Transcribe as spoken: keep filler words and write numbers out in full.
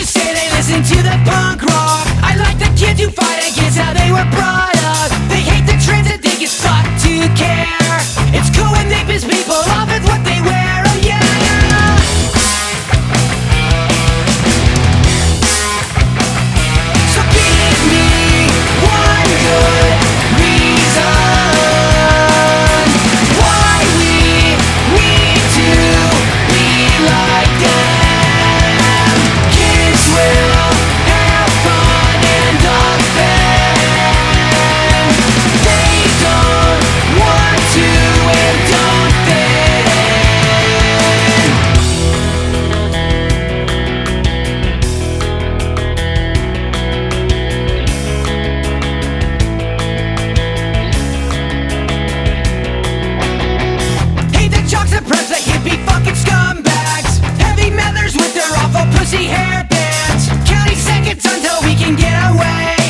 you say they listen to the punk rock. I like the kids who fight against how they were brought up. They hate the trends and think it's fucked to care. It's cool when they piss people off with what they wear. Oh yeah. So give me one good reason why we need to be like them. Kids will have fun and offend. They don't want to and don't fit in. Hate the jocks and preps, the hippie fucking scumbags. Heavy methers with their awful pussy hair bands. Counting seconds until we can get away.